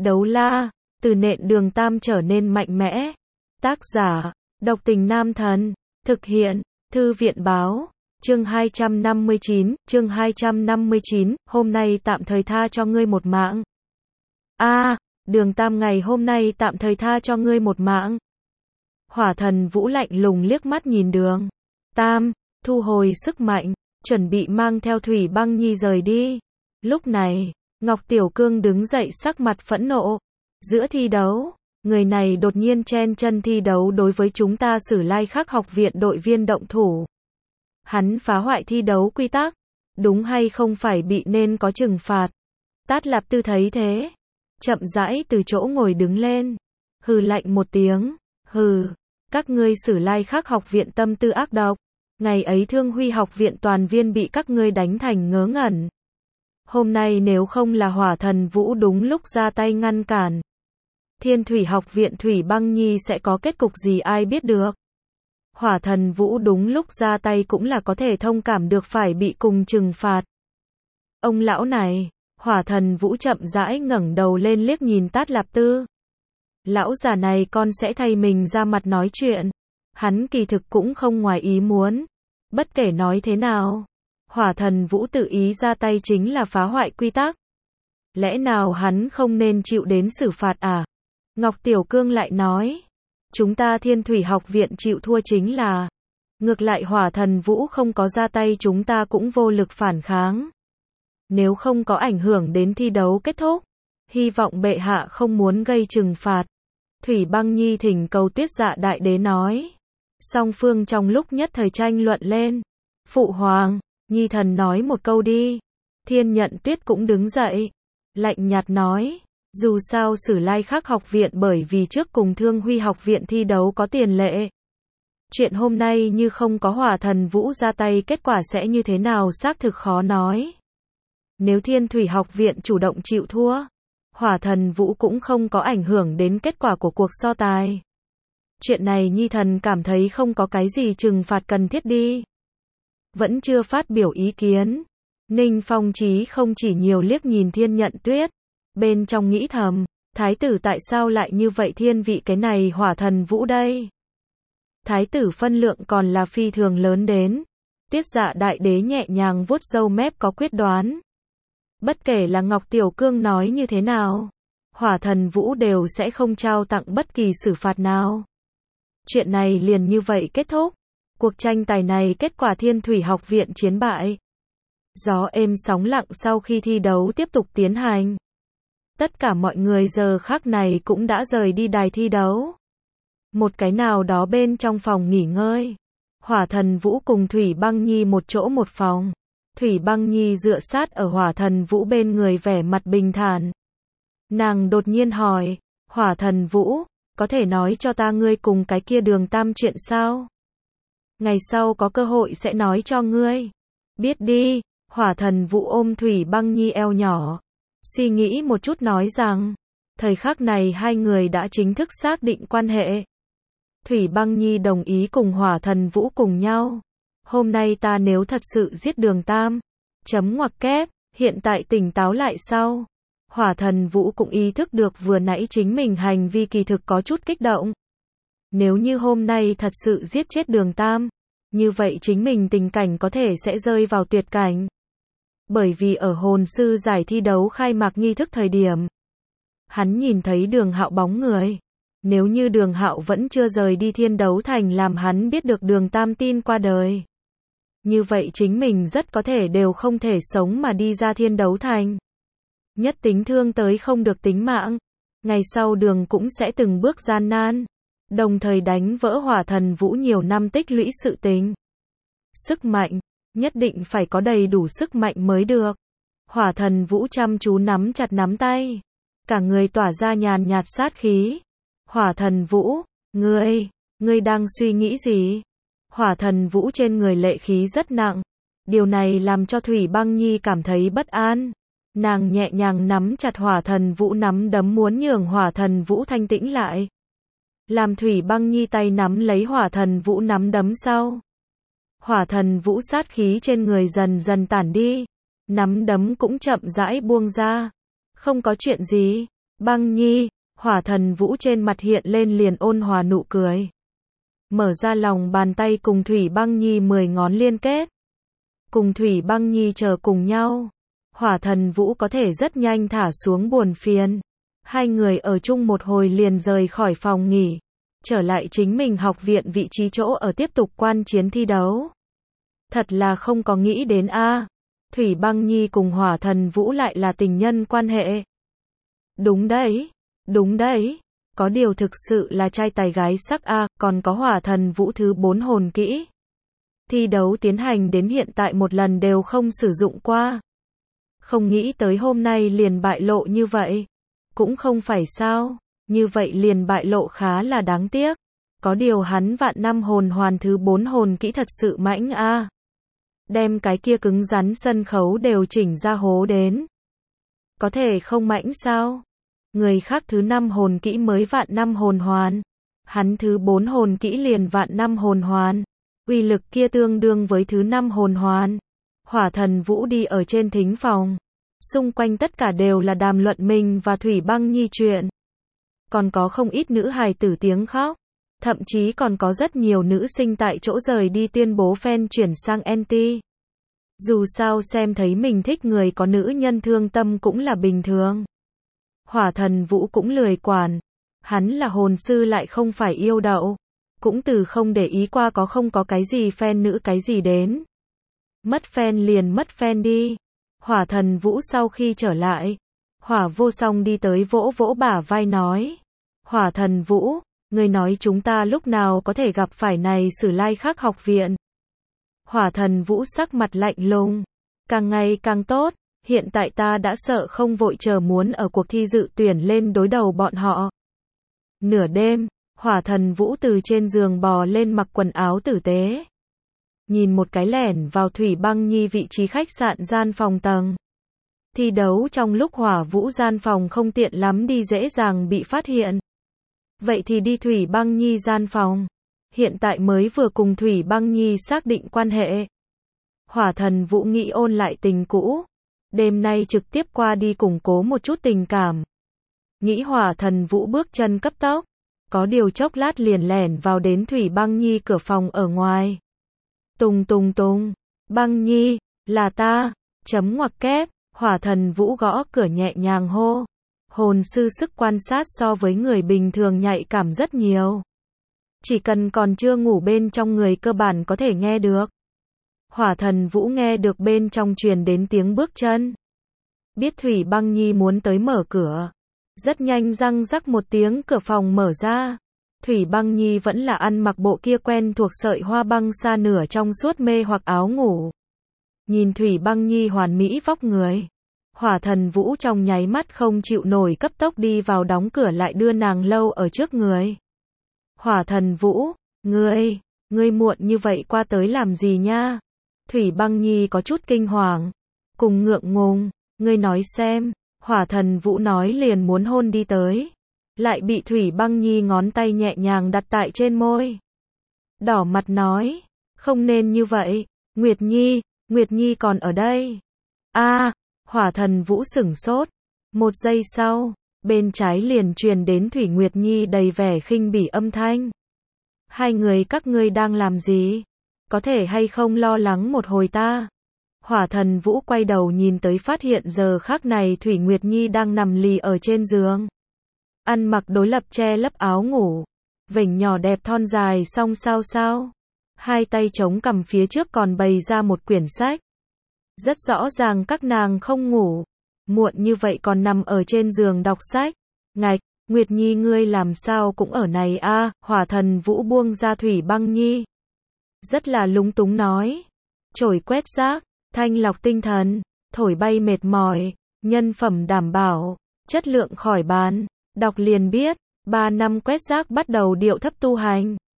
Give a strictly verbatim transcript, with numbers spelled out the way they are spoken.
Đấu la, từ nện đường tam trở nên mạnh mẽ. Tác giả, độc tình nam thần. Thực hiện, thư viện báo. Chương hai trăm năm mươi chín, chương hai trăm năm mươi chín, hôm nay tạm thời tha cho ngươi một mạng. A, à, đường tam ngày hôm nay tạm thời tha cho ngươi một mạng. Hỏa thần Vũ lạnh lùng liếc mắt nhìn đường tam, thu hồi sức mạnh, chuẩn bị mang theo Thủy Băng Nhi rời đi. Lúc này, Ngọc Tiểu Cương đứng dậy sắc mặt phẫn nộ. Giữa thi đấu, người này đột nhiên chen chân thi đấu đối với chúng ta Sử Lai Khắc học viện đội viên động thủ. Hắn phá hoại thi đấu quy tắc, đúng hay không phải bị nên có trừng phạt. Tát Lạp Tư thấy thế, chậm rãi từ chỗ ngồi đứng lên, hừ lạnh một tiếng, hừ, các ngươi Sử Lai Khắc học viện tâm tư ác độc, ngày ấy Thương Huy học viện toàn viên bị các ngươi đánh thành ngớ ngẩn. Hôm nay nếu không là Hỏa thần Vũ đúng lúc ra tay ngăn cản, Thiên Thủy học viện Thủy Băng Nhi sẽ có kết cục gì ai biết được. Hỏa thần Vũ đúng lúc ra tay cũng là có thể thông cảm được phải bị cùng trừng phạt. Ông lão này, Hỏa thần Vũ chậm rãi ngẩng đầu lên liếc nhìn Tát Lạp Tư. Lão già này con sẽ thay mình ra mặt nói chuyện. Hắn kỳ thực cũng không ngoài ý muốn. Bất kể nói thế nào, Hỏa thần Vũ tự ý ra tay chính là phá hoại quy tắc. Lẽ nào hắn không nên chịu đến xử phạt à? Ngọc Tiểu Cương lại nói, chúng ta Thiên Thủy học viện chịu thua chính là, ngược lại Hỏa thần Vũ không có ra tay chúng ta cũng vô lực phản kháng. Nếu không có ảnh hưởng đến thi đấu kết thúc, hy vọng bệ hạ không muốn gây trừng phạt. Thủy Băng Nhi thỉnh cầu Tuyết Dạ Đại Đế nói. Song phương trong lúc nhất thời tranh luận lên. Phụ hoàng, Nhi thần nói một câu đi. Thiên Nhận Tuyết cũng đứng dậy, lạnh nhạt nói, dù sao Sử Lai Khắc học viện bởi vì trước cùng Thương Huy học viện thi đấu có tiền lệ. Chuyện hôm nay như không có Hỏa thần Vũ ra tay kết quả sẽ như thế nào xác thực khó nói. Nếu Thiên Thủy học viện chủ động chịu thua, Hỏa thần Vũ cũng không có ảnh hưởng đến kết quả của cuộc so tài. Chuyện này Nhi thần cảm thấy không có cái gì trừng phạt cần thiết đi. Vẫn chưa phát biểu ý kiến, Ninh Phong Chí không chỉ nhiều liếc nhìn Thiên Nhận Tuyết, bên trong nghĩ thầm, thái tử tại sao lại như vậy thiên vị cái này Hỏa thần Vũ đây? Thái tử phân lượng còn là phi thường lớn đến. Tuyết Dạ Đại Đế nhẹ nhàng vuốt râu mép có quyết đoán. Bất kể là Ngọc Tiểu Cương nói như thế nào, Hỏa thần Vũ đều sẽ không trao tặng bất kỳ xử phạt nào. Chuyện này liền như vậy kết thúc. Cuộc tranh tài này kết quả Thiên Thủy học viện chiến bại. Gió êm sóng lặng sau khi thi đấu tiếp tục tiến hành. Tất cả mọi người giờ khắc này cũng đã rời đi đài thi đấu. Một cái nào đó bên trong phòng nghỉ ngơi. Hỏa thần Vũ cùng Thủy Băng Nhi một chỗ một phòng. Thủy Băng Nhi dựa sát ở Hỏa thần Vũ bên người vẻ mặt bình thản. Nàng đột nhiên hỏi, Hỏa thần Vũ, có thể nói cho ta ngươi cùng cái kia đường tam chuyện sao? Ngày sau có cơ hội sẽ nói cho ngươi. Biết đi, Hỏa thần Vũ ôm Thủy Băng Nhi eo nhỏ. Suy nghĩ một chút nói rằng, thời khắc này hai người đã chính thức xác định quan hệ. Thủy Băng Nhi đồng ý cùng Hỏa thần Vũ cùng nhau. Hôm nay ta nếu thật sự giết đường tam, chấm ngoặc kép, hiện tại tỉnh táo lại sau. Hỏa thần Vũ cũng ý thức được vừa nãy chính mình hành vi kỳ thực có chút kích động. Nếu như hôm nay thật sự giết chết đường tam, như vậy chính mình tình cảnh có thể sẽ rơi vào tuyệt cảnh. Bởi vì ở hồn sư giải thi đấu khai mạc nghi thức thời điểm, hắn nhìn thấy Đường Hạo bóng người. Nếu như Đường Hạo vẫn chưa rời đi Thiên Đấu Thành làm hắn biết được đường tam tin qua đời, như vậy chính mình rất có thể đều không thể sống mà đi ra Thiên Đấu Thành. Nhất tính thương tới không được tính mạng, ngày sau đường cũng sẽ từng bước gian nan, đồng thời đánh vỡ Hỏa thần Vũ nhiều năm tích lũy sự tình. Sức mạnh, nhất định phải có đầy đủ sức mạnh mới được. Hỏa thần Vũ chăm chú nắm chặt nắm tay, cả người tỏa ra nhàn nhạt sát khí. Hỏa thần Vũ, ngươi, ngươi đang suy nghĩ gì? Hỏa thần Vũ trên người lệ khí rất nặng. Điều này làm cho Thủy Băng Nhi cảm thấy bất an. Nàng nhẹ nhàng nắm chặt Hỏa thần Vũ nắm đấm muốn nhường Hỏa thần Vũ thanh tĩnh lại. Làm Thủy Băng Nhi tay nắm lấy Hỏa thần Vũ nắm đấm sau. Hỏa thần Vũ sát khí trên người dần dần tản đi. Nắm đấm cũng chậm rãi buông ra. Không có chuyện gì. Băng Nhi, Hỏa Thần Vũ trên mặt hiện lên liền ôn hòa nụ cười. Mở ra lòng bàn tay cùng Thủy Băng Nhi mười ngón liên kết. Cùng Thủy Băng Nhi chờ cùng nhau. Hỏa Thần Vũ có thể rất nhanh thả xuống buồn phiền. Hai người ở chung một hồi liền rời khỏi phòng nghỉ. Trở lại chính mình học viện vị trí chỗ ở tiếp tục quan chiến thi đấu. Thật là không có nghĩ đến a, Thủy Băng Nhi cùng Hỏa Thần Vũ lại là tình nhân quan hệ. Đúng đấy, đúng đấy, có điều thực sự là trai tài gái sắc a, còn có Hỏa Thần Vũ thứ bốn hồn kỹ. Thi đấu tiến hành đến hiện tại một lần đều không sử dụng qua. Không nghĩ tới hôm nay liền bại lộ như vậy. Cũng không phải sao, như vậy liền bại lộ khá là đáng tiếc. Có điều hắn vạn năm hồn hoàn thứ bốn hồn kỹ thật sự mãnh a. Đem cái kia cứng rắn sân khấu đều chỉnh ra hố đến. Có thể không mãnh sao? Người khác thứ năm hồn kỹ mới vạn năm hồn hoàn. Hắn thứ bốn hồn kỹ liền vạn năm hồn hoàn. Uy lực kia tương đương với thứ năm hồn hoàn. Hỏa Thần Vũ đi ở trên thính phòng. Xung quanh tất cả đều là đàm luận mình và Thủy Băng Nhi chuyện. Còn có không ít nữ hài tử tiếng khóc. Thậm chí còn có rất nhiều nữ sinh tại chỗ rời đi tuyên bố fan chuyển sang anti. Dù sao xem thấy mình thích người có nữ nhân thương tâm cũng là bình thường. Hỏa Thần Vũ cũng lười quản. Hắn là hồn sư lại không phải yêu đậu. Cũng từ không để ý qua có không có cái gì fan nữ cái gì đến. Mất fan liền mất fan đi. Hỏa Thần Vũ sau khi trở lại. Hỏa Vô Song đi tới vỗ vỗ bả vai nói. Hỏa Thần Vũ, ngươi nói chúng ta lúc nào có thể gặp phải này Sử Lai Khắc học viện. Hỏa Thần Vũ sắc mặt lạnh lùng. Càng ngày càng tốt, hiện tại ta đã sợ không vội chờ muốn ở cuộc thi dự tuyển lên đối đầu bọn họ. Nửa đêm, Hỏa Thần Vũ từ trên giường bò lên mặc quần áo tử tế. Nhìn một cái lẻn vào Thủy Băng Nhi vị trí khách sạn gian phòng tầng. Thi đấu trong lúc Hỏa Vũ gian phòng không tiện lắm đi dễ dàng bị phát hiện. Vậy thì đi Thủy Băng Nhi gian phòng. Hiện tại mới vừa cùng Thủy Băng Nhi xác định quan hệ. Hỏa Thần Vũ nghĩ ôn lại tình cũ. Đêm nay trực tiếp qua đi củng cố một chút tình cảm. Nghĩ Hỏa Thần Vũ bước chân cấp tốc. Có điều chốc lát liền lẻn vào đến Thủy Băng Nhi cửa phòng ở ngoài. Tùng tùng tùng, Băng Nhi, là ta, chấm ngoặc kép, Hỏa Thần Vũ gõ cửa nhẹ nhàng hô. Hồn sư sức quan sát so với người bình thường nhạy cảm rất nhiều. Chỉ cần còn chưa ngủ bên trong người cơ bản có thể nghe được. Hỏa Thần Vũ nghe được bên trong truyền đến tiếng bước chân. Biết Thủy Băng Nhi muốn tới mở cửa. Rất nhanh răng rắc một tiếng cửa phòng mở ra. Thủy Băng Nhi vẫn là ăn mặc bộ kia quen thuộc sợi hoa băng xa nửa trong suốt mê hoặc áo ngủ. Nhìn Thủy Băng Nhi hoàn mỹ vóc người. Hỏa Thần Vũ trong nháy mắt không chịu nổi cấp tốc đi vào đóng cửa lại đưa nàng lâu ở trước người. Hỏa Thần Vũ, ngươi, ngươi muộn như vậy qua tới làm gì nha? Thủy Băng Nhi có chút kinh hoàng. Cùng ngượng ngùng, ngươi nói xem, Hỏa Thần Vũ nói liền muốn hôn đi tới. Lại bị Thủy Băng Nhi ngón tay nhẹ nhàng đặt tại trên môi. Đỏ mặt nói, không nên như vậy, Nguyệt Nhi, Nguyệt Nhi còn ở đây. A, à, Hỏa Thần Vũ sửng sốt. Một giây sau, bên trái liền truyền đến Thủy Nguyệt Nhi đầy vẻ khinh bỉ âm thanh. Hai người các ngươi đang làm gì? Có thể hay không lo lắng một hồi ta? Hỏa Thần Vũ quay đầu nhìn tới phát hiện giờ khắc này Thủy Nguyệt Nhi đang nằm lì ở trên giường. Ăn mặc đối lập che lấp áo ngủ. Vểnh nhỏ đẹp thon dài song sao sao. Hai tay chống cằm phía trước còn bày ra một quyển sách. Rất rõ ràng các nàng không ngủ. Muộn như vậy còn nằm ở trên giường đọc sách. Ngạch, Nguyệt Nhi ngươi làm sao cũng ở này a? À, Hỏa Thần Vũ buông ra Thủy Băng Nhi. Rất là lúng túng nói. Chổi quét rác, thanh lọc tinh thần, thổi bay mệt mỏi, nhân phẩm đảm bảo, chất lượng khỏi bán. Đọc liền biết, ba năm quét rác bắt đầu điệu thấp tu hành.